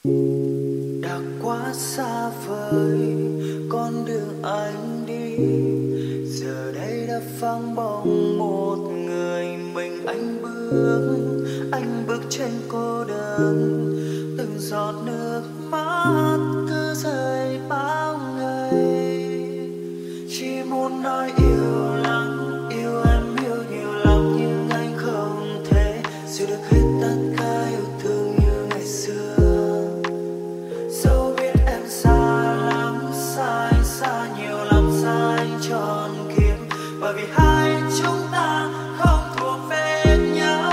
đã quá xa vời con đường anh đi, giờ đây đã vắng bóng một người mình. Anh bước trên cô đơn, từng giọt nước mắt cứ rơi bao ngày. Chỉ muốn nói yêu lắm, yêu em yêu nhiều lắm, nhưng anh không thể giữ được hết tất cả yêu thương như ngày xưa. Dẫu biết em xa lắm, xa anh xa nhiều lắm, xa anh trọn kiếp, bởi vì hai chúng ta không thuộc về nhau.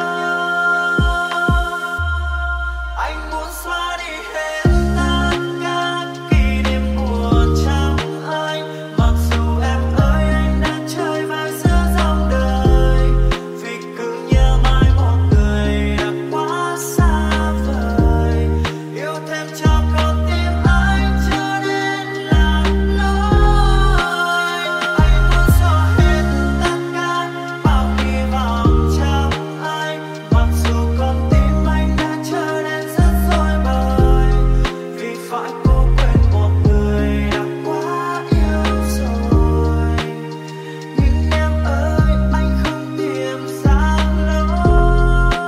Anh muốn xóa đi hết tất cả kỷ niệm buồn trong anh, mặc dù em ơi anh đã chơi vai giữa dòng đời, vì cứ nhớ mãi một người đã quá xa vời. Yêu thêm cho con tim anh trở nên lạc lối. Anh muốn xóa hết tất cả bao hy vọng trong anh, mặc dù con tim anh đã trở nên rất rối bời, vì phải cố quên một người đã quá yêu rồi. Nhưng em ơi anh không tìm ra lối.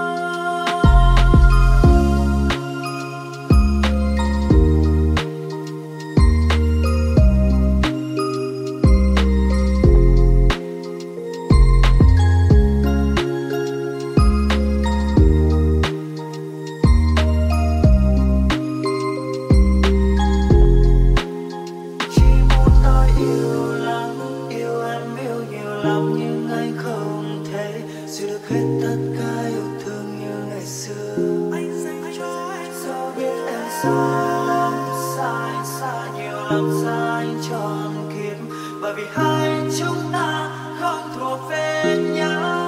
Chỉ muốn nói yêu lắm, yêu em yêu nhiều lắm, nhưng anh không thể giữ được hết tất cả yêu thương như ngày xưa. Anh dành cho em, dẫu biết em xa lắm, xa anh xa nhiều lắm, xa anh trọn kiếp, bởi vì hai chúng ta không thuộc về nhau.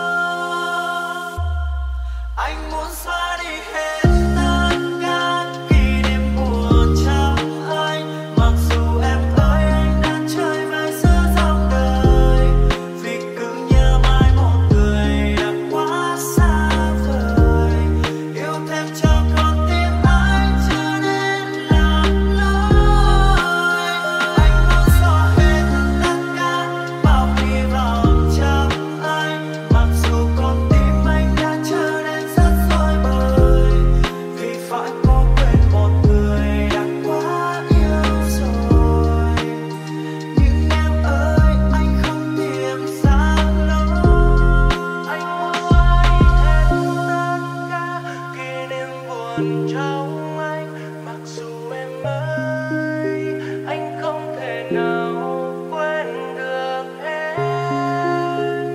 Anh muốn xóa đi hết tất cả kỷ niệm buồn trong anh, mặc dù em ơi anh đã chơi vai giữa dòng đời, vì cứ nhớ mãi một người đã quá xa vời. Yêu thêm cho con tim anh trở nên lạc lối. Anh muốn xóa hết tất cả bao hy vọng trong anh, mặc dù con tim anh đã trở nên rất rối bời, vì phải cố quên một người đã quá yêu rồi. Nhưng em ơi anh không tìm ra lối. Anh muốn xóa đi hết tất cả kỷ niệm buồn trong anh, mặc dù em ơi anh không thể nào quên được em.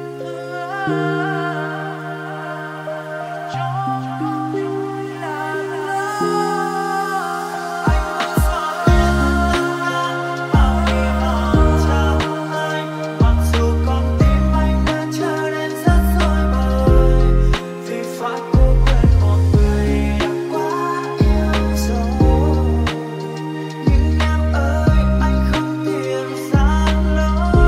Cho con tim là anh muốn xóa hết tất cả bao hy vọng trong anh, mặc dù con tim anh đã trở nên rất rối bời, vì phải cố quên một người đã quá yêu rồi. Nhưng em ơi anh không tìm ra lối.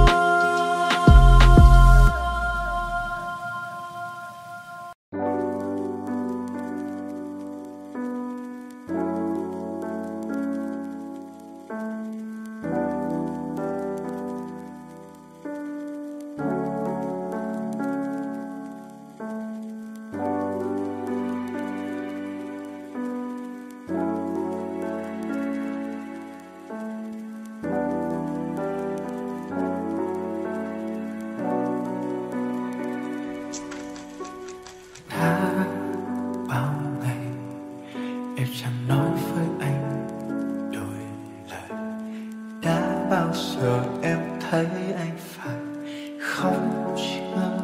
Đã bao ngày em chẳng nói với anh đôi lời, đã bao giờ em thấy anh phải khóc chưa?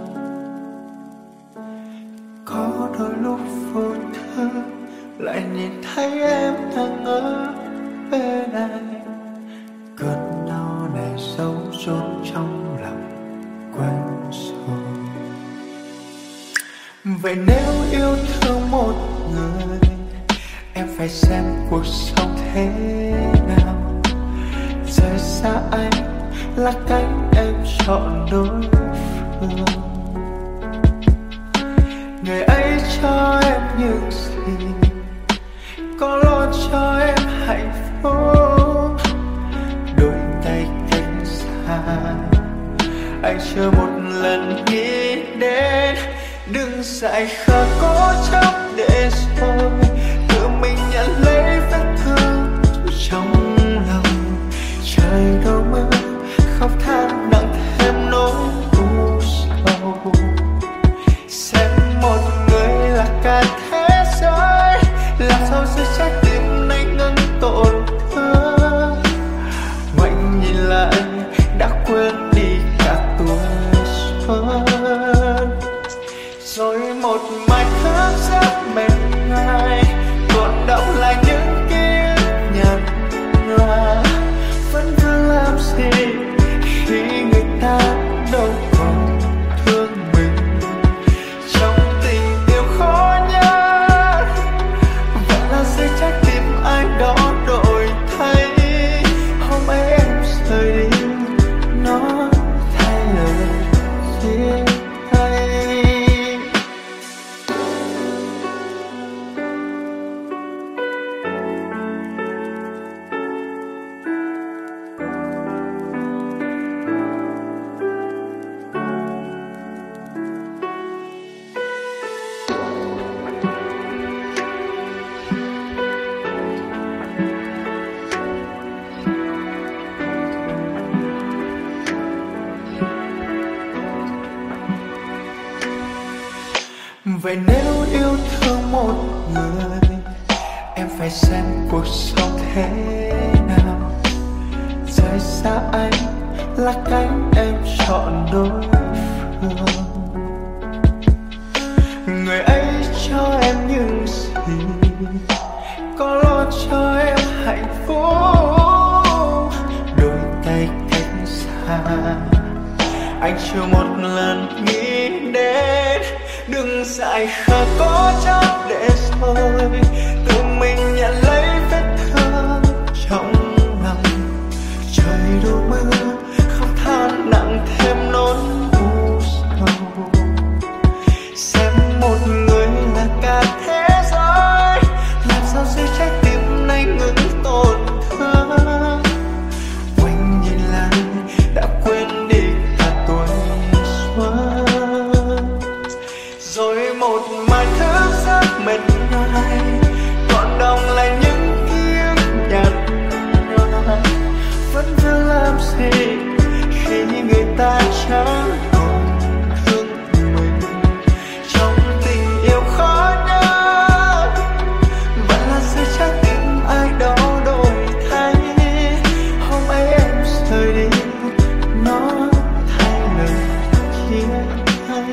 Có đôi lúc vô thức lại nhìn thấy em đang ở bên anh, cơn đau này giấu chôn trong lòng quên rồi. Vậy nếu yêu thương một người, em phải xem cuộc sống thế nào. Rời xa anh là cách em chọn đối phương. Người ấy cho em những gì anh chưa một lần nghĩ đến. Đừng dại khờ cố chấp để rồi tự mình nhận lấy vết thương trong lòng. Trời đâu mưa khóc than nặng thêm nỗi u sầu. Xem một người là cả thế giới, làm sao giữ trái tim này ngừng tổn thương. Ngoảnh nhìn lại đã quên đi cả tuổi xuân. Rồi một mai thức giấc mệt nhoài, còn đọng lại những ký ức nhạt nhòa. Vẫn vương làm gì khi người ta đâu còn thương mình. Trong tình yêu khó nhớ, vẫn là dưới trái tim ai đó đổi thay. Hôm ấy em rời đi, nó thay lời chia tay. Vậy nếu yêu thương một người, em phải xem cuộc sống thế nào. Rời xa anh là cánh em chọn đối phương. Người ấy cho em những gì, có lo cho em hạnh phúc. Đôi tay cách xa, anh chưa một lần nghĩ đến. Đừng dại khờ cố chấp để rồi tự mình nhận lấy vết thương trong lòng. Trời đổ mưa khóc than nặng thêm nỗi u sầu. Xem một người là cả thế giới, làm sao giữ trái tim này ngừng tổn thương. Quanh nhìn lại đã quên đi cả tuổi xuân. Rồi một mai thức giấc mệt nhoài, còn đọng lại những ký ức nhạt nhòa. Vẫn vương làm gì khi người ta chẳng còn thương mình. Trong tình yêu khó nhớ, vẫn là dưới trái tim ai đó đổi thay. Hôm ấy em rời đi, nó thay lời chia tay.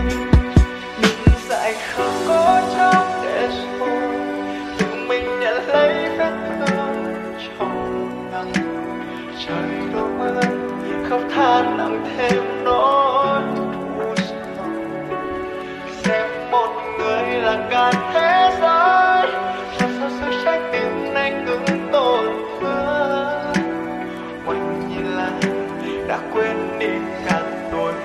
Dại khờ cố chấp để rồi tự mình nhận lấy vết thương trong lòng. Trời đổ mưa khóc than nặng thêm nỗi u sầu. Xem một người là cả thế giới, làm sao giữ trái tim này ngừng tổn thương. Quanh nhìn lại đã quên đi cả tuổi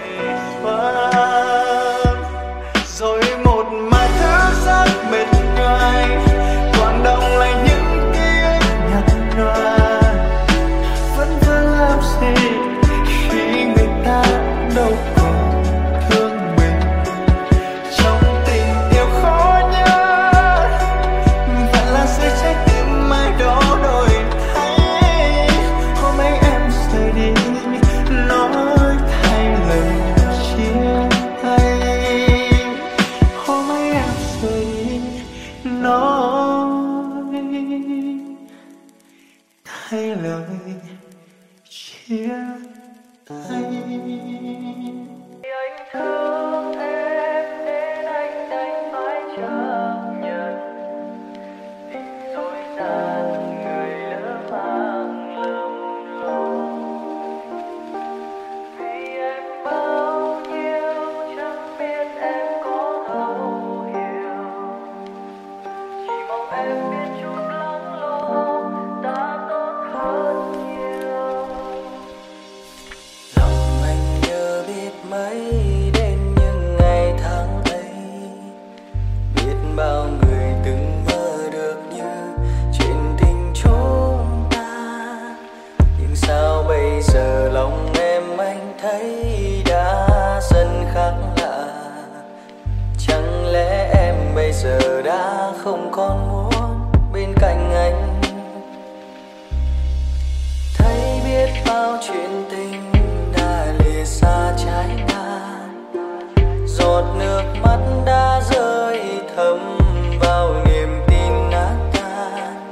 xuân. Rồi một mai thức giấc mệt nhoài, còn đọng lại những ký ức nhạt nhòa. Vẫn vương làm gì khi người ta bên cạnh anh. Thấy biết bao chuyện tình đã lìa xa trái ngang, giọt nước mắt đã rơi thấm vào niềm tin nát tan.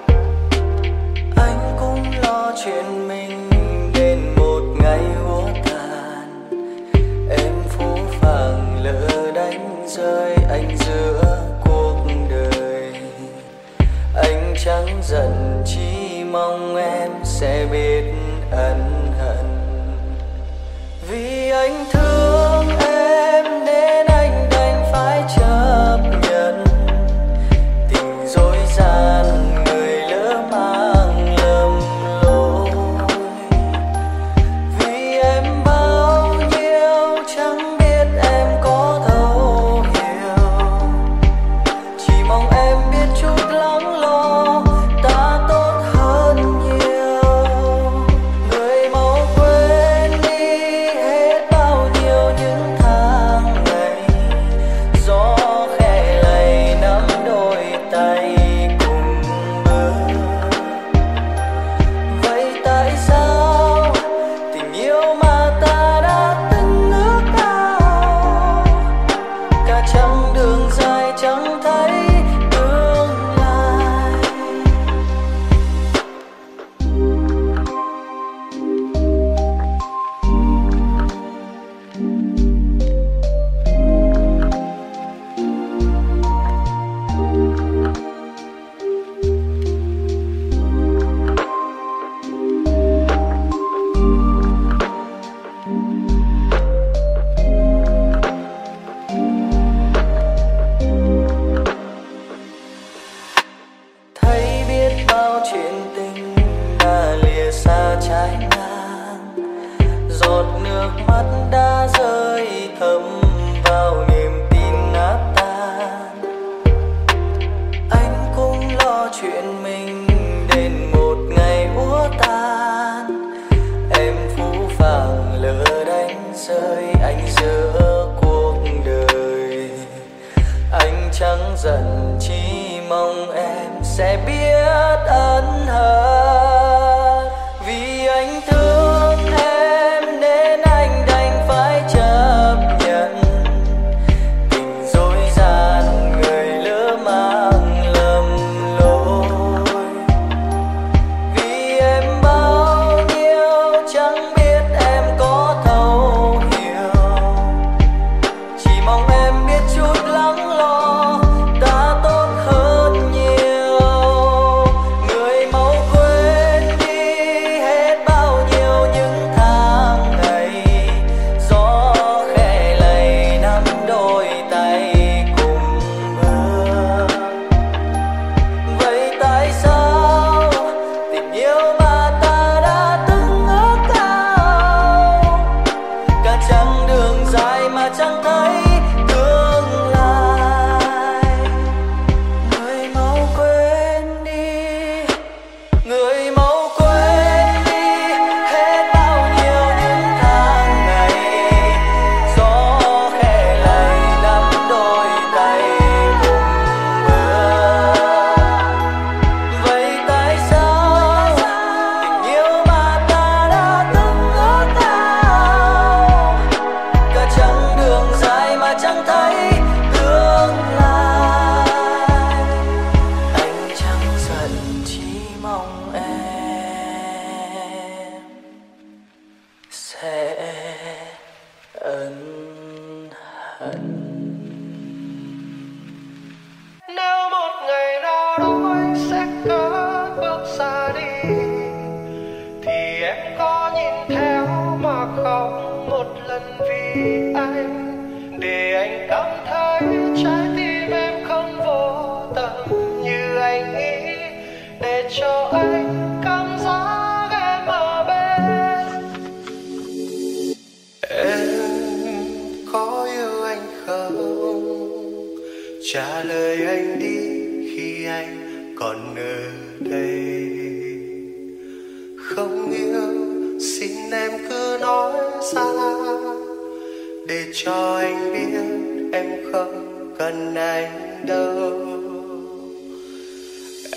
Anh cũng lo chuyện mình đến một ngày úa tàn. Em phũ phàng lỡ đánh rơi anh giữa cuộc đời. Anh chẳng giận chỉ mong em sẽ biết ân hận. Vì anh thương em nên anh đành phải chấp nhận tình dối gian người lỡ mang lầm lỗi. Vì em bao nhiêu chẳng biết em có thấu hiểu, chỉ mong em biết chút lắng lo ta tốt hơn nhiều. Người mau quên đi hết bao nhiêu những tháng ngày, gió khẽ lay nắm đôi tay cùng bước. Vậy tại sao tình yêu mà ta đã từng ước ao, cả chặng đường dài chẳng thấy tương lai. Thấy biết bao chuyện tình đã lìa xa trái ngang, giọt nước mắt đã rơi thấm vào niềm tin nát tan. Anh cũng lo chuyện mình đến một ngày úa tan. Em phũ phàng lỡ đánh rơi anh giữa cuộc đời. Anh chẳng giận chỉ mong em sẽ biết ân hận. Vì anh thương em nên anh đành phải chấp nhận tình dối gian người lỡ mang lầm lỗi. Vì em bao nhiêu chẳng biết em có thấu hiểu, chỉ mong em biết chút lắng lo ta tốt hơn nhiều. Người mau quên đi hết bao nhiêu những tháng ngày, gió khẽ lay nắm đôi tay cùng bước. Vậy tại sao tình yêu mà ta đã từng ước ao, cả chặng đường dài mà chẳng thấy tương lai. Người mau quên đi, người mau quên đi hết bao nhiêu những tháng ngày, gió khẽ lay nắm đôi tay cùng bước. Vậy tại sao tình yêu mà ta đã từng ước ao, cả chặng đường dài mà chẳng thấy tương lai. Anh chẳng giận chỉ mong em sẽ ân hận. Nếu một ngày nào đó anh sẽ cất bước xa đi, thì em có nhìn theo mà khóc một lần vì anh, để anh cảm thấy trái tim em không vô tận như anh nghĩ, để cho anh cảm giác em ở bên. Em có yêu anh không? Trả lời anh đi khi anh còn ở đây. Không yêu xin em cứ nói ra, để cho anh biết em không cần anh đâu.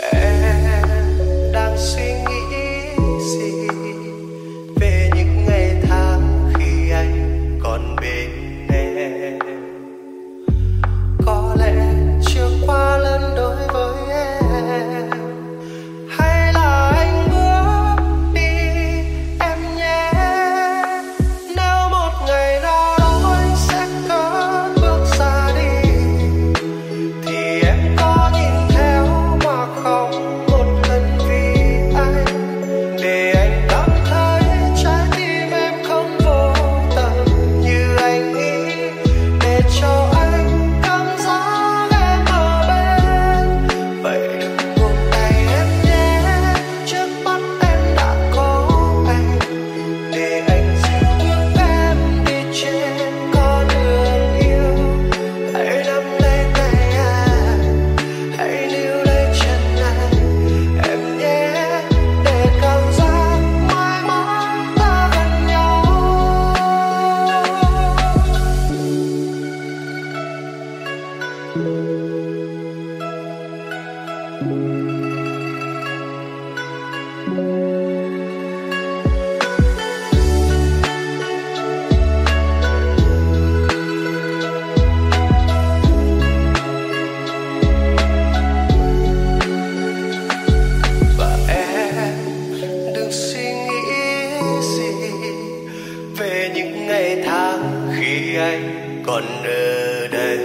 Và em đừng suy nghĩ gì về những ngày tháng khi anh còn ở đây.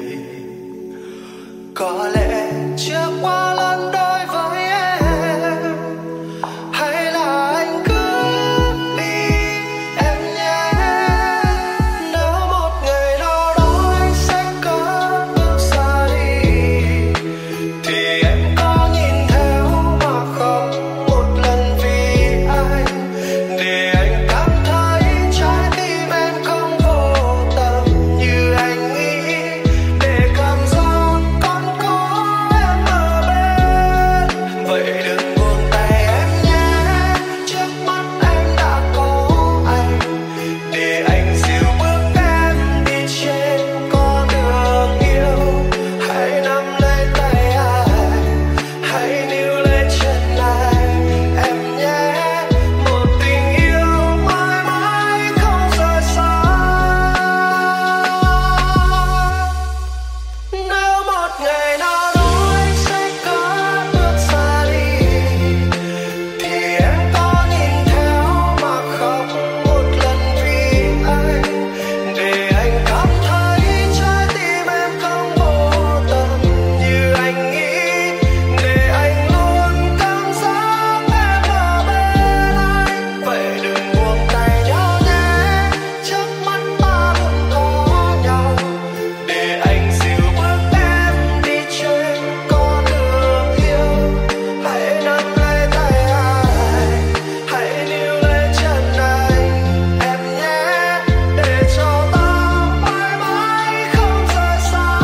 Có lẽ chưa qua lần đôi với em, hay là anh cứ đi em nhé. Nếu một ngày nào đó anh sẽ có bước xa đi, thì em có nhìn theo mà không một lần vì anh, để anh cảm thấy trái tim em không vô tâm như anh nghĩ, để cảm giác còn có em ở bên. Vậy đừng buông tay em nhé, trước mắt em đã có anh, để anh dìu bước em đi trên con đường yêu. Hãy nắm lấy tay anh, hãy níu lấy chân anh em nhé. Một tình yêu mãi mãi không rời xa. Nếu một ngày nào đó anh sẽ có bước xa đi, thì em có nhìn theo mà không một lần vì anh, để anh cảm thấy trái tim em không vô tâm như anh nghĩ, để anh luôn cảm giác em ở bên anh. Vậy đừng buông tay nhau nhé, trước mắt ta luôn có nhau, để anh dìu bước em đi trên con đường yêu. Hãy nắm lấy tay anh, hãy níu lấy chân anh em nhé, để cho ta mãi mãi không rời xa.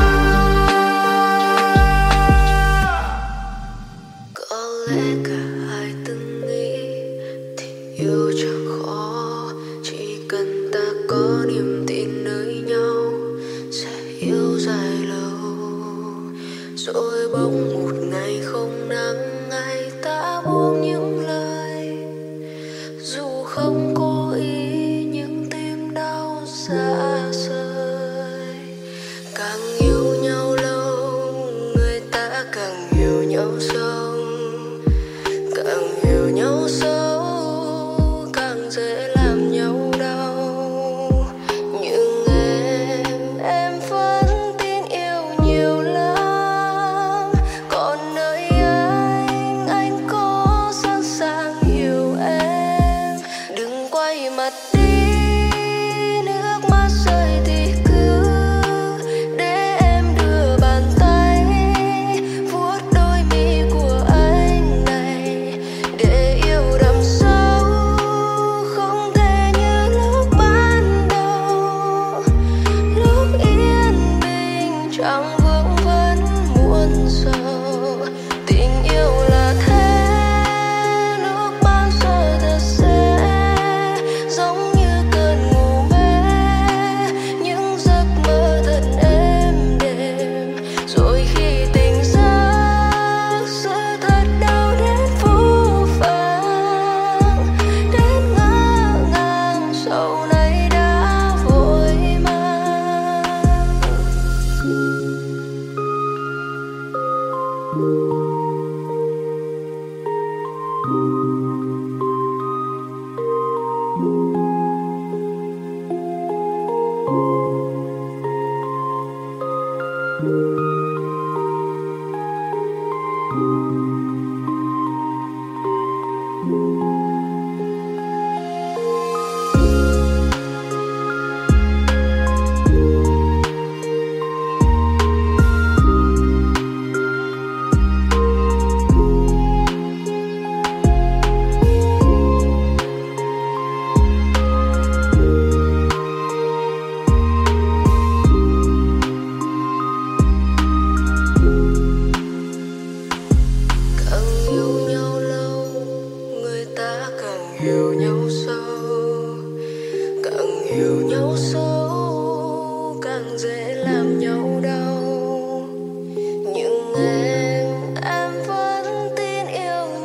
Có lẽ cả hai từng nghĩ tình yêu chẳng khó, chỉ cần ta có niềm tin nơi nhau sẽ yêu dài lâu. Rồi bỗng một ngày không nắng, ai ta buông những lời, dù không cố ý nhưng tim đau xa rời. Càng yêu nhau lâu, người ta càng hiểu nhau sâu,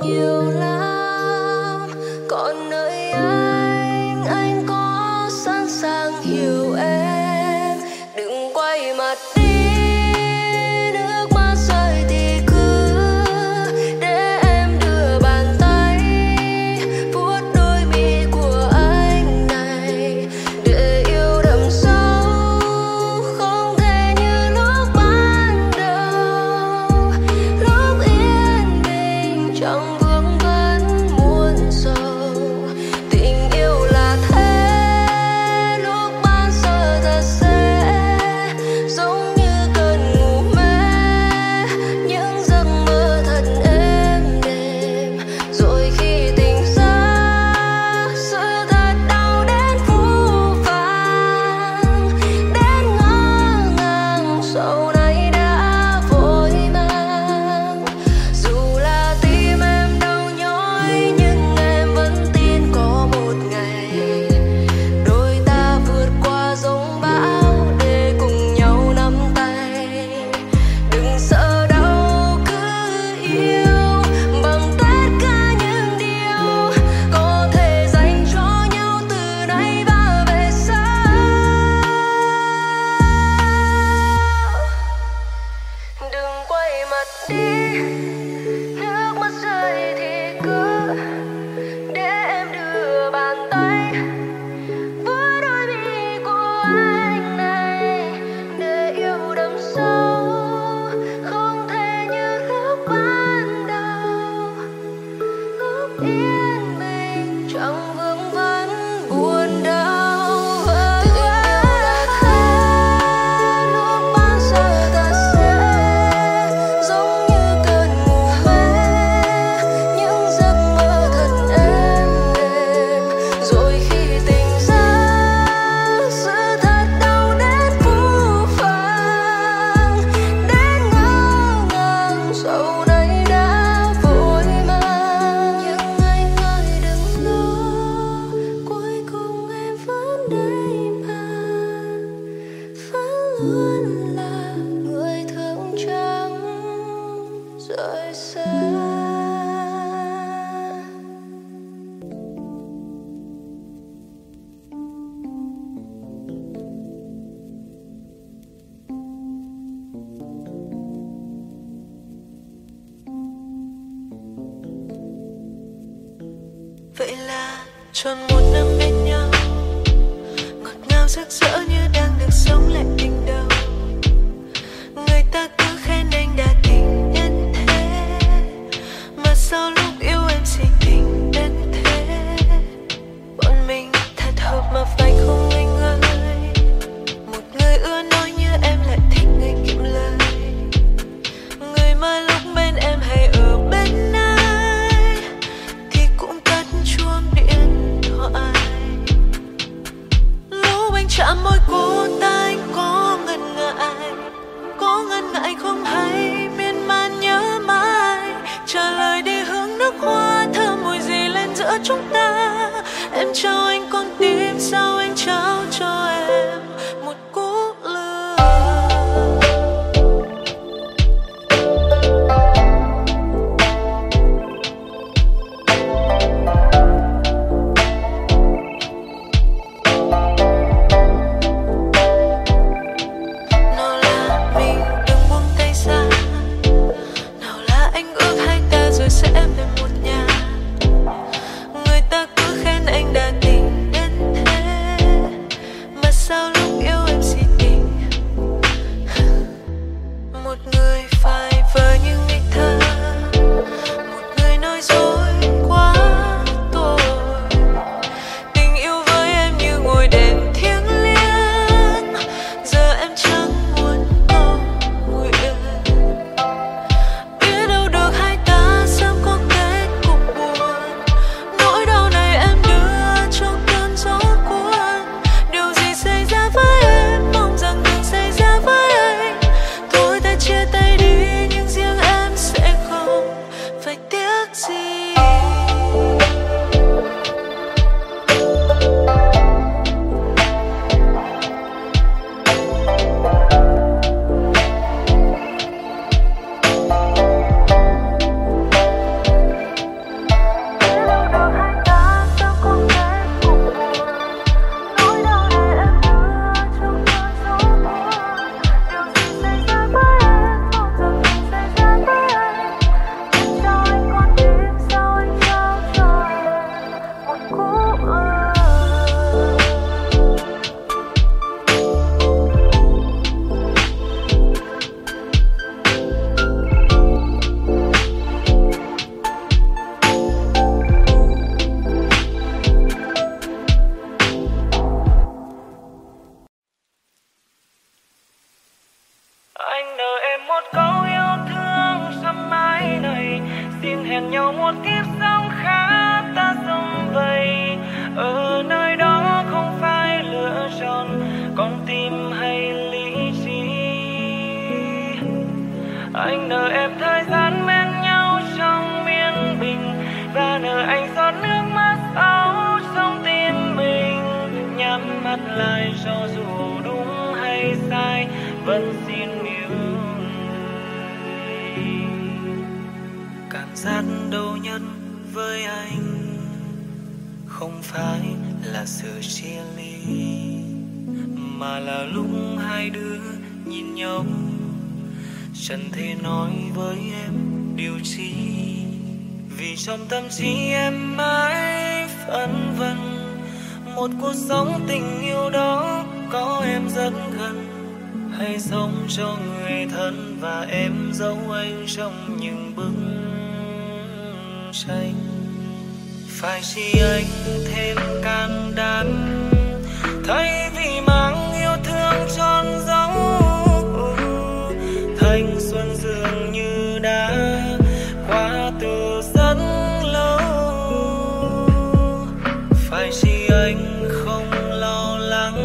nhiều lắm. Còn nơi anh có sẵn sàng hiểu em. Đừng quay mặt đi, nước mắt rơi thì cứ để em đưa bàn tay vuốt đôi mi của anh này, để yêu đậm sâu không thể như lúc ban đầu. Lúc yên bình chẳng vương vấn muôn sầu, tình yêu là thế. Lúc ban giờ thật sẽ giống như cơn ngủ mê, những giấc mơ thật êm đềm. Rồi khi tỉnh giấc, sự thật đau đến phũ phàng, đến ngỡ ngàng sau này đã vội mang. Dù là tim em đau nhói nhưng em vẫn tin có một ngày đôi ta vượt qua giông bão để cùng nhau nắm tay. Đừng sợ đau, cứ yêu bằng tất cả những điều có thể dành cho nhau từ nay và về sau. Đừng quay mặt đi, nước mắt rơi thì cứ để em đưa bàn tay vuốt đôi mi của anh này, để yêu đậm sâu không thể như lúc ban đầu. Lúc yên bình chẳng vương vấn buồn đau. Tình yêu là thế, lúc ban giờ ta sẽ giống như cơn ngủ mê, những giấc mơ thật êm đềm. Rồi khi tỉnh giấc, sự thật đau đến phũ phàng, đến ngỡ ngàng sau này đã vội mang. Nhưng anh ơi đừng lo, cuối cùng em vẫn đây mà, vẫn luôn là người thương chẳng rời xa. Vậy là tròn một năm bên nhau, ngọt ngào rực rỡ như đang được sống lại tình đầu. Người ta cứ khen anh đã tình nhân thế, mà sau lúc yêu em si tình đến thế. Bọn mình thật hợp mà phải không anh ơi? Một người ưa nói như em lại thích người kiệm lời, người mà lúc bên em hay ở bên ai thì cũng tắt chuông điện thoại. Lúc anh chạm môi cô ta anh có ngần ngại không hay miên man nhớ mãi. Trả lời đi hướng nước hoa thơm mùi gì lên giữa chúng ta. Em trao anh con tim, sao anh trao cho em một cú lừa. Nào là mình đừng buông tay ra, nào là anh ước hai ta rồi sẽ về một nhà. Người ta cứ khen anh đã tình hẹn nhau một kiếp sống khác, ta sống vậy. Ở nơi đó không phải lựa chọn con tim hay lý trí. Anh nợ em thời gian bên nhau trong yên bình, và nợ anh giọt nước mắt áo trong tim mình. Nhắm mắt lại cho dù đúng hay sai, vẫn xin yêu người. Cảm giác đau nhất với anh không phải là sự chia ly, mà là lúc hai đứa nhìn nhau chẳng thể nói với em điều chi. Vì trong tâm trí em mãi phân vân, một cuộc sống tình yêu đó có em rất gần, hay sống cho người thân và em giấu anh trong những bức tranh. Phải chi anh thêm can đảm, thay vì mang yêu thương trôn giấu. Thanh xuân dường như đã qua từ rất lâu. Phải chi anh không lo lắng,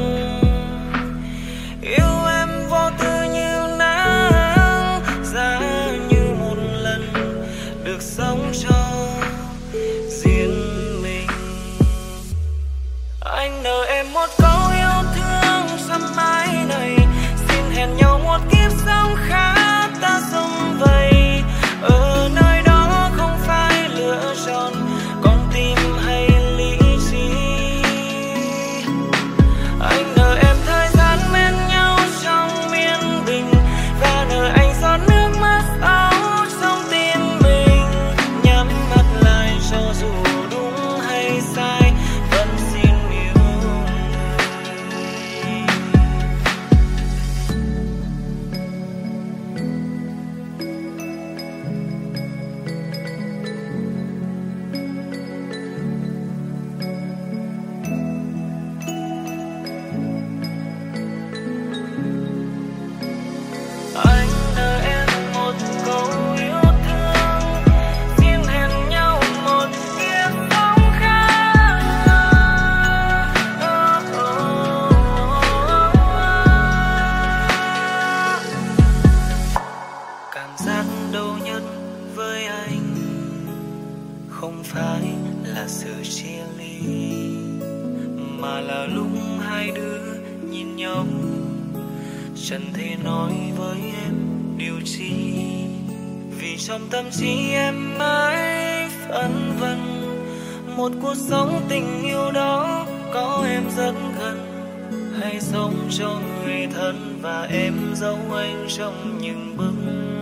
yêu em vô tư như nắng, giá như một lần được sống cho riêng mình. Anh nợ em một câu yêu thương sắp mãi này, xin hẹn nhau một kiếp sống khác, ta sống vậy. Ở nơi đó không phải lựa chọn con tim hay lý trí. Anh nợ em thời gian bên nhau trong yên bình, và nợ anh giọt nước mắt áo trong tim mình. Nhắm mắt lại cho dù đúng hay sai, vẫn xin yêu người. Anh nợ em một câu yêu thương, xin hẹn nhau một kiếp sống khác. Cảm giác đau nhất với anh không phải là sự chia ly, mà là lúc hai đứa nhìn nhau chẳng thể nói với em điều chi. Vì trong tâm trí em mãi phân vân, một cuộc sống tình yêu đó có em rất gần, hay sống cho người thân và em giấu anh trong những bức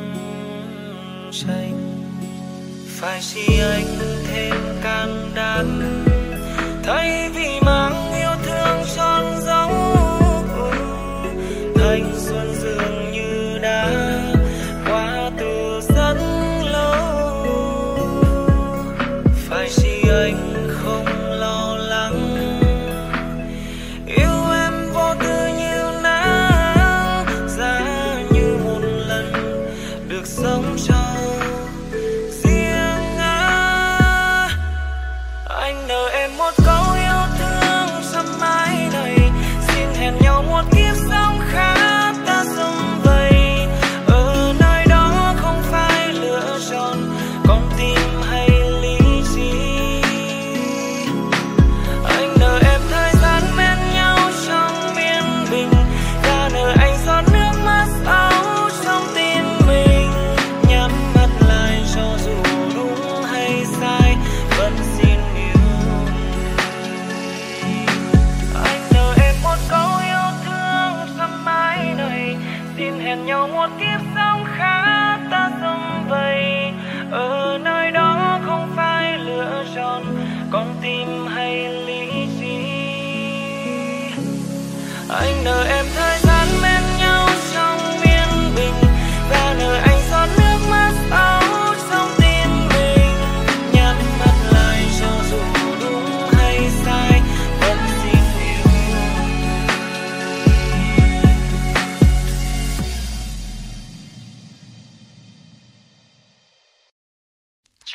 tranh. Phải chi anh thêm can đảm, thay vì mang yêu thương trôn giấu. Thanh xuân dường như đã qua từ rất lâu. Phải chi anh không lo lắng, yêu em vô tư như nắng, giá như một lần được sống cho riêng anh. Anh nợ em một câu yêu thương sắp mãi này, xin hẹn nhau một kiếp sống khác, ta sống vậy. Ở nơi đó không phải lựa chọn con tim hay lý trí. Anh nợ em thời gian bên nhau trong yên bình, và nợ anh giọt nước mắt áo trong tim mình. Nhắm mắt lại cho dù đúng hay sai, vẫn xin yêu người. Anh nợ em một câu yêu thương sắp mãi này, xin hẹn nhau một kiếp sống khác, ta sống vậy. Ở nơi đó không phải lựa chọn con tim hay lý trí. Anh nợ em thời gian bên nhau trong yên bình, và nợ anh giọt nước mắt áo trong tim mình. Nhắm mắt lại cho dù đúng hay sai, vẫn xin yêu người.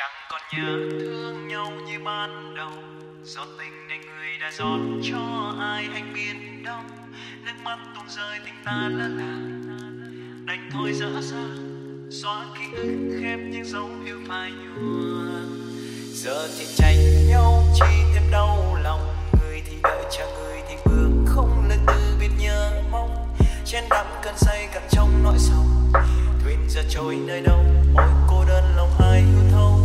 chẳng còn nhớ thương nhau như ban đầu. Do tình nên người đã rót cho ai anh biết đâu. Nước mắt tuôn rơi tình ta lỡ làng, đành thôi dở dang xóa ký ức khép những dấu yêu phai nhuộm. Giờ thì tranh nhau chi thêm đau lòng, người thì đợi chờ người thì bước không lời từ biết nhớ mong. Chen đắm cơn say cạn trong nỗi sầu, thuyền giờ trôi nơi đâu ôi cô đơn lòng ai hiểu thấu.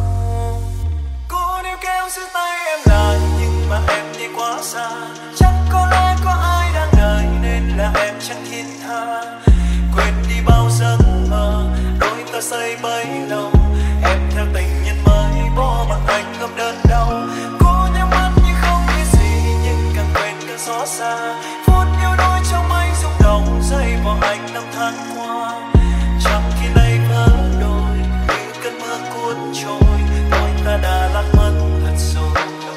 Cô níu kéo giữ tay em lại nhưng mà em đi quá xa, chắc có lẽ có ai đang đợi nên là em chẳng thiết tha. Quên đi bao giấc mơ đôi ta xây bấy lâu, em theo tình nhân mới bỏ mặc anh ngập đớn đau. Cô nhắm mắt nhưng không biết gì, nhưng càng quên càng xót xa. Phút yêu đôi trong mây rung động rơi vào anh năm tháng qua, chẳng khi nay vỡ đôi như cơn mưa cuốn trôi. Đôi ta đã lạc mất thật rồi.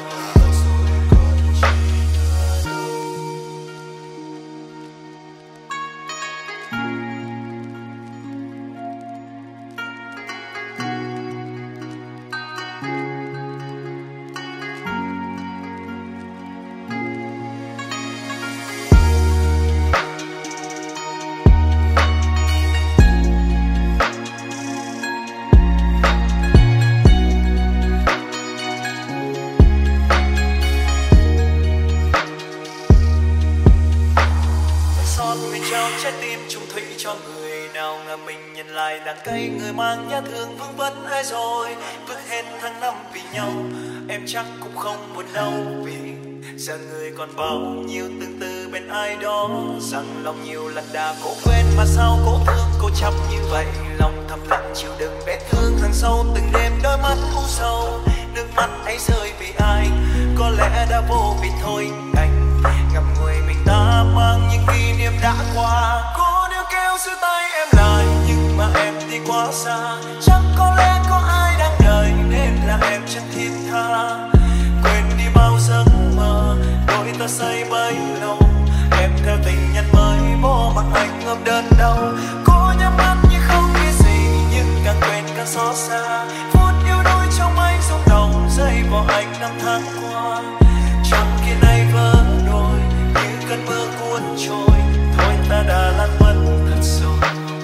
Trái tim trung thủy cho người nào ngờ mình nhận lại đắng cay, người mang nhát thương vương vấn ai rồi bước hết tháng năm vì nhau. Em chắc cũng không buồn đâu vì giờ người còn bao nhiêu tương tư bên ai đó. Rằng lòng nhiều lần đã cố quên mà sao cố thương cố chấp như vậy, lòng thầm lặng chịu đựng vết thương thằng sâu từng đêm đôi mắt u sầu. Nước mắt ấy rơi vì ai có lẽ đã vô vị thôi, đành ngậm ngùi mình ta mang những kỷ niệm đã qua. Cô níu kéo giữ tay em lại nhưng mà em đi quá xa, chắc có lẽ có ai đang đợi nên là em chẳng thiết tha. Quên đi bao giấc mơ đôi ta xây bấy lâu, em theo tình nhân mới bỏ mặc anh ngập đớn đau. Cô nhắm mắt nhưng không biết gì, nhưng càng quên càng xót xa. Phút yêu đôi trong mây rung động rơi vào anh năm tháng qua, chẳng khi nay vỡ đôi như cơn mưa cuốn trôi. Thôi ta đã lạc mất thật rồi.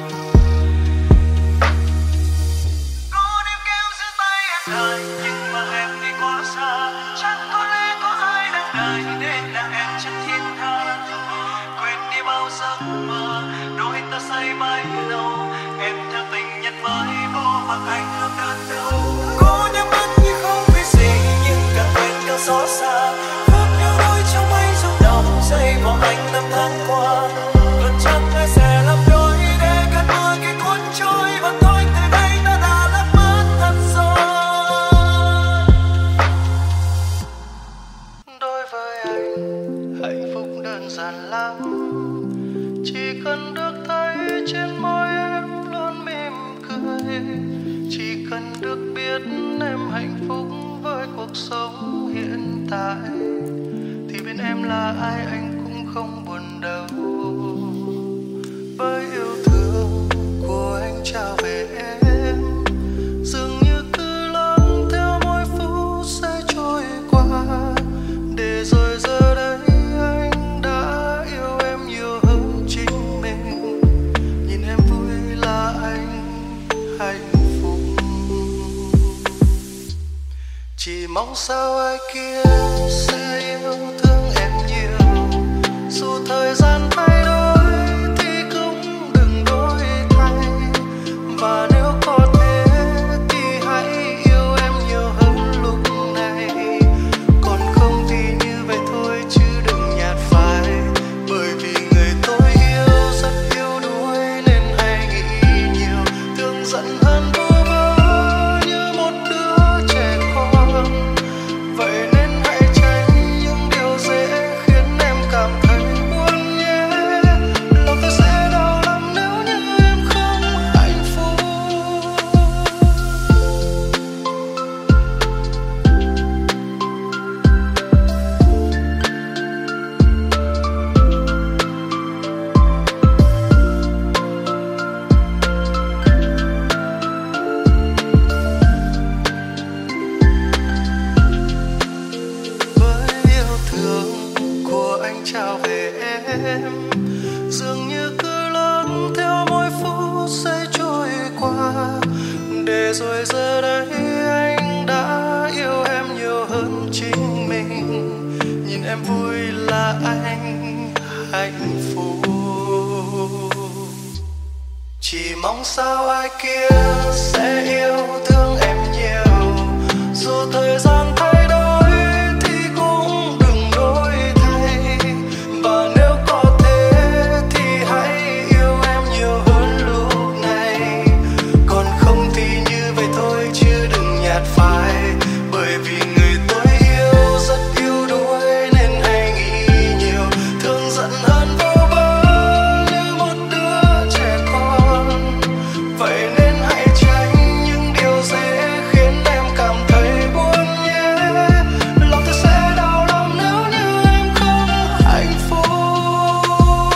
Cô níu kéo giữ tay em lại nhưng mà em đi quá xa, chắc có lẽ có ai đang đợi nên là em chẳng thiết tha. Quên đi bao giấc mơ đôi ta xây bấy lâu, em theo tình nhân mới bỏ mặc anh ngập đớn đau. Cô nhắm mắt nhưng không biết gì, nhưng càng quên càng xót xa. Phút yêu đôi trong mây rung động rơi vào anh năm tháng qua, vẫn chẳng ai sẽ làm đôi để cơn mưa kia cuốn trôi. Và thôi từ đây ta đã lạc mất thật rồi. Đối với anh hạnh phúc đơn giản lắm, chỉ cần được thấy trên môi em luôn mỉm cười, chỉ cần được biết em hạnh phúc với cuộc sống hiện tại, thì bên em là ai anh cũng không buồn đâu. Với yêu thương của anh trao về em, dường như cứ lắng theo mỗi phút sẽ trôi qua, để rồi giờ đây anh đã yêu em nhiều hơn chính mình. Nhìn em vui là anh hạnh phúc, chỉ mong sao ai kia sẽ yêu thương em nhiều. Dù thời gian thay đổi thì cũng đừng đổi thay, và nếu có thể thì hãy yêu em nhiều hơn lúc này. Còn không thì như vậy thôi chứ đừng nhạt phai, bởi vì người tôi yêu rất yêu đuối nên hay nghĩ nhiều, thương giận hơn vô vơ như một đứa trẻ con. Vậy nên hãy tránh hạnh phúc. Chỉ mong sao ai kia sẽ yêu thương em nhiều, dù thời gian thay đổi thì cũng đừng đổi thay. Và nếu có thể thì hãy yêu em nhiều hơn lúc này, còn không thì như vậy thôi chứ đừng nhạt phai. Bởi vì người tôi yêu rất yêu đuối nên hay nghĩ nhiều, thương giận hơn vô bờ như một đứa trẻ con. Vậy nên hãy tránh những điều dễ khiến em cảm thấy buồn nhé. Lòng tôi sẽ đau lòng nếu như em không hạnh phúc.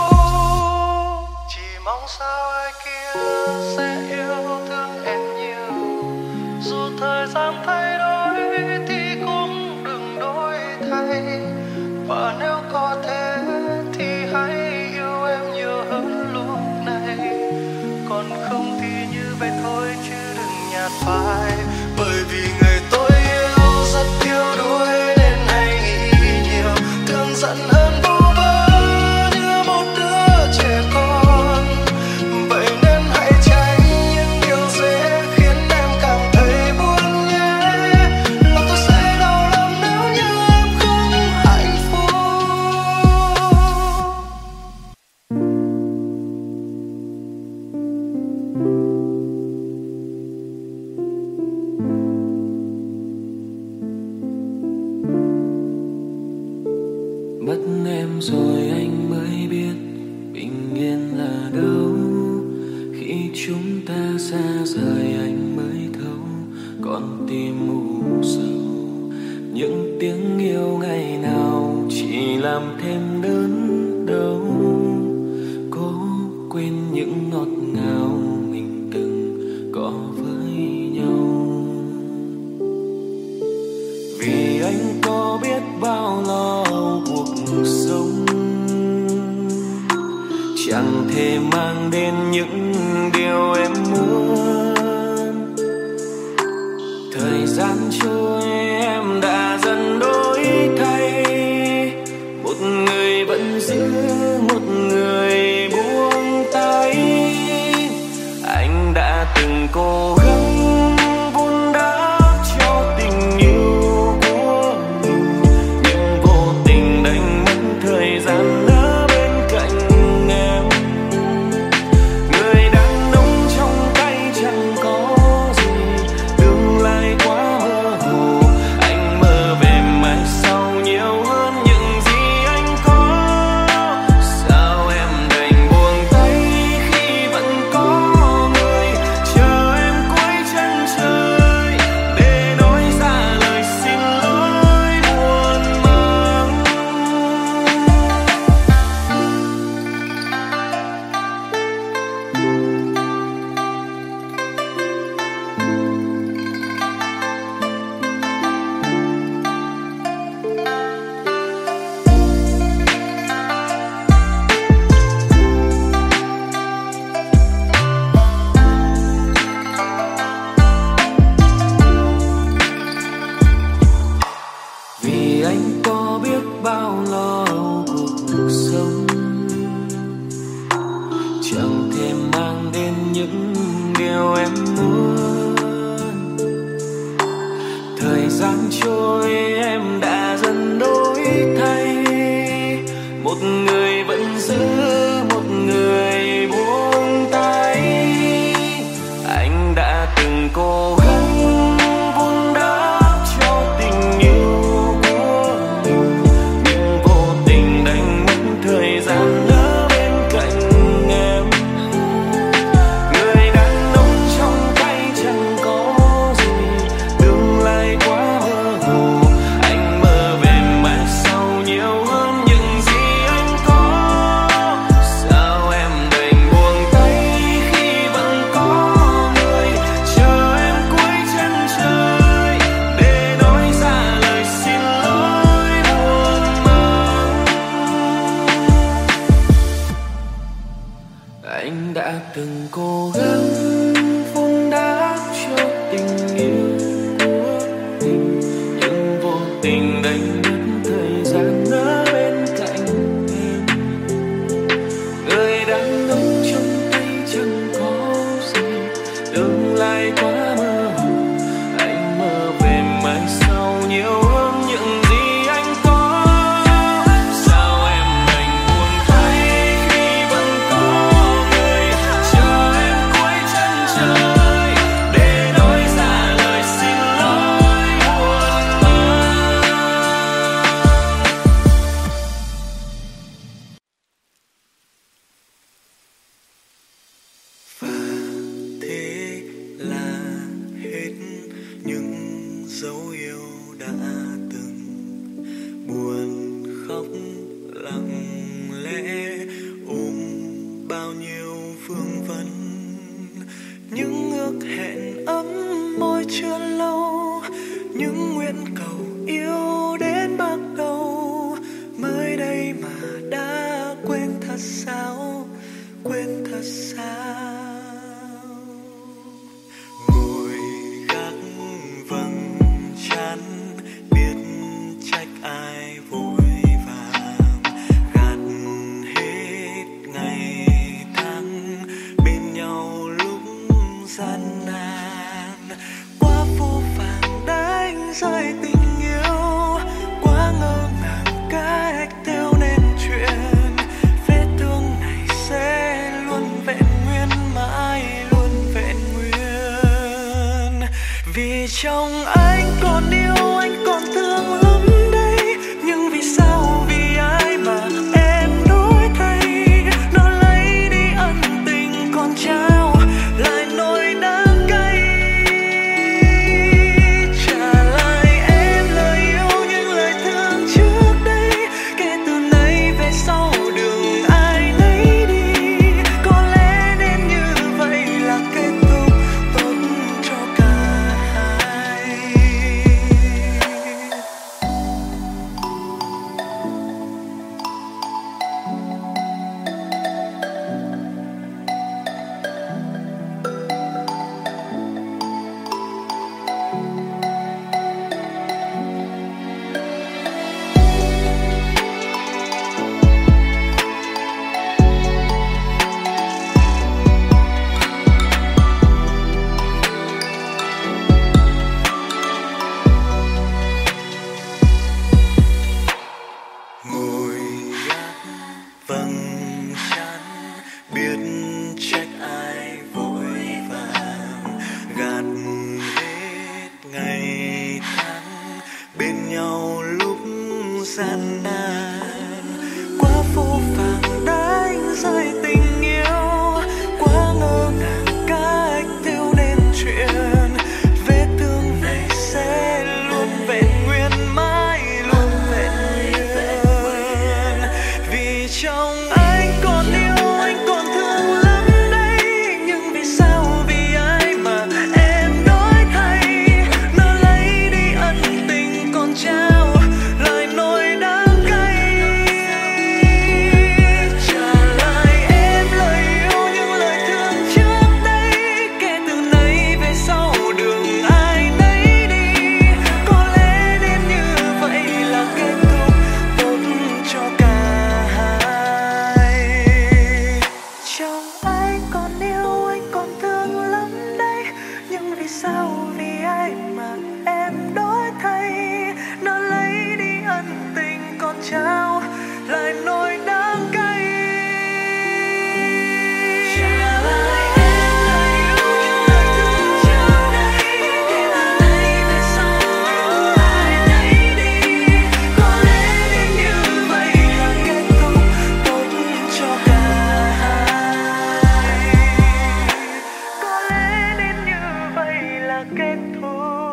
Chỉ mong sao ai kia sẽ yêu thương em nhiều, dù thời gian thay đổi thì cũng đừng đổi thay. Và nếu có thể thì hãy yêu em nhiều hơn lúc này, còn không thì như vậy thôi chứ đừng nhạt phai. Bởi vì người tôi yêu rất yêu đuối nên hay nghĩ nhiều, thương giận hơn vô vơ như một đứa trẻ con. Vậy nên hãy tránh những điều dễ khiến em cảm thấy buồn nhé. Lòng tôi sẽ đau lòng nếu như em không hạnh phúc. Mất em rồi anh mới biết bình yên là đâu. Khi chúng ta xa rời anh mới thấu con tim u sầu. Những tiếng yêu ngày nào chỉ làm thêm đớn đau. Cố quên những ngọt ngào mình từng có với nhau. Vì anh có biết bao lo cuộc sống, chẳng thể mang đến những điều em muốn. Thời gian trôi em đã dần đổi thay, một người vẫn giữ, một người buông tay. Anh đã từng cố gắng vun đắp cho tình yêu của mình, nhưng vô tình đánh mất thời gian ở bên cạnh em. Người đàn ông trong tay chẳng có gì, tương lai quá mơ hồ. Anh mơ về mai sau nhiều hơn những gì anh có. Sao em đành buông tay khi vẫn có người chờ em cuối chân trời, để nói ra lời xin lỗi buồn mang. Vì anh có biết bao lo cuộc sống, chẳng thể mang đến những điều em muốn. Thời gian trôi em đã dần đổi thay, một người vẫn giữ, một người buông tay. Anh đã từng cố gắng vun đắp cho tình yêu của mình, nhưng vô tình đánh mất thời gian ở bên cạnh em. Người đàn ông trong tay chẳng có gì, tương lai quá mơ hồ. Anh mơ về mai sau nhiều hơn những gì anh có. dấu yêu đã từng buồn khóc lặng lẽ bao nhiêu vương vấn, những ước hẹn ấm môi chưa lâu, những nguyện cầu yêu đến bắt đầu, mới đây mà đã quên thật sao, quên thật sao. Ngồi gác vầng chán biết trách ai vội vàng, gạt hết ngày tháng bên nhau lúc gian nan, quá vô vàng đánh rơi tình yêu, quá ngỡ ngàng cách theo nên chuyện, vết thương này sẽ luôn vẹn nguyên, mãi luôn vẹn nguyên. Vì trong anh còn yêu, anh còn thương lắm đây, nhưng vì sao, vì ai mà em đổi thay, nó lấy đi ân tình còn trao lại nỗi đắng cay, trả lại em lời yêu những lời thương trước đây, kể từ nay về sau đường ai nấy đi, có lẽ nên như vậy là kết thúc tốt cho cả hai. Ngồi gác vầng trán biết trách ai vội vàng, gạt hết ngày tháng bên nhau lúc gian nan, quá vô vàng đánh rơi tình yêu, quá ngỡ ngàng cách theo nên chuyện, vết thương này sẽ luôn vẹn nguyên, mãi luôn vẹn nguyên. Vì trong anh còn yêu, anh còn thương lắm đây, nhưng vì sao, vì ai mà em đổi thay, nó lấy đi ân tình còn trao lại nỗi đắng cay, trả lại em lời yêu những lời thương trước đây, kể từ nay về sau đường ai nấy đi, có lẽ nên như vậy là kết thúc tốt cho cả hai. Trong anh còn yêu, anh còn thương lắm đây, nhưng vì sao, vì ai mà em đổi thay, nó lấy đi ân tình còn trao lại nỗi đắng cay, trả lại em lời yêu những lời thương trước đây, kể từ nay về sau ai nấy đi, có lẽ nên như vậy là kết thúc tốt cho cả hai, có lẽ nên như vậy là kết thúc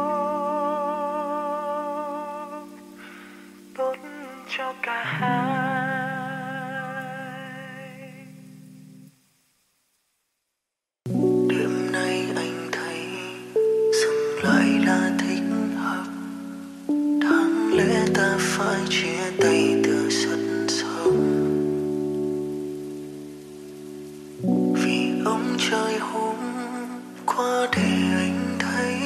tốt cho cả hai. Đêm nay anh thấy dừng lại là thích hợp, đáng lẽ ta phải chia tay từ rất sớm, vì ông trời hôm qua để anh thấy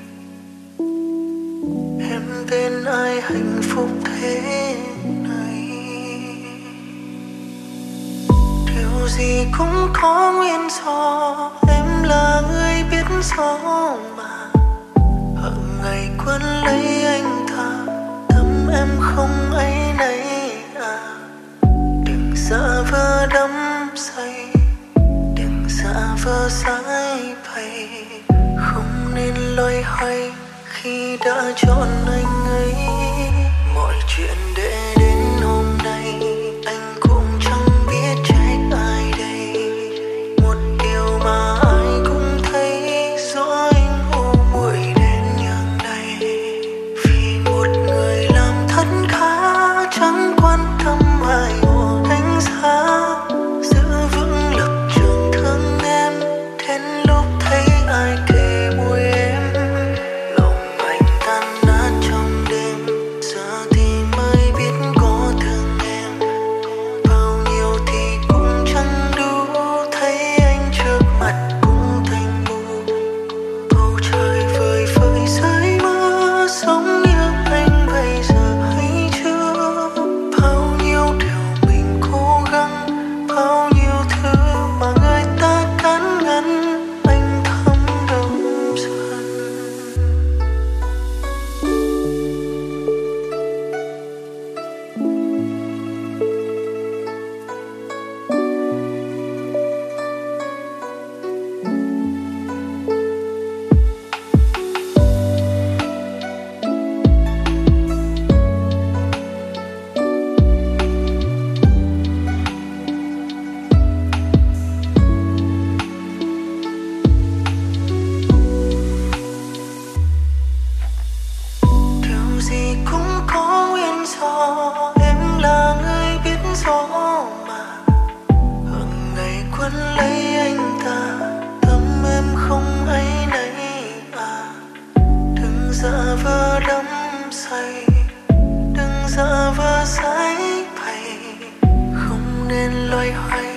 em tên ai hạnh phúc thế này, điều gì cũng có nguyên do, em là người biết rõ mà, hằng ngày quấn lấy anh thà, tâm em không ấy nấy à, đừng giả vờ đắm say, đừng giả vờ sai bày, không nên loay hoay khi đã chọn anh ấy. Mọi chuyện để đến hôm nay anh cũng chẳng biết trách ai đây, một điều mà ai cũng thấy rõ anh u muội đến nhường đây. cơ đắm say, đừng giả vờ sái bày, không nên loay hoay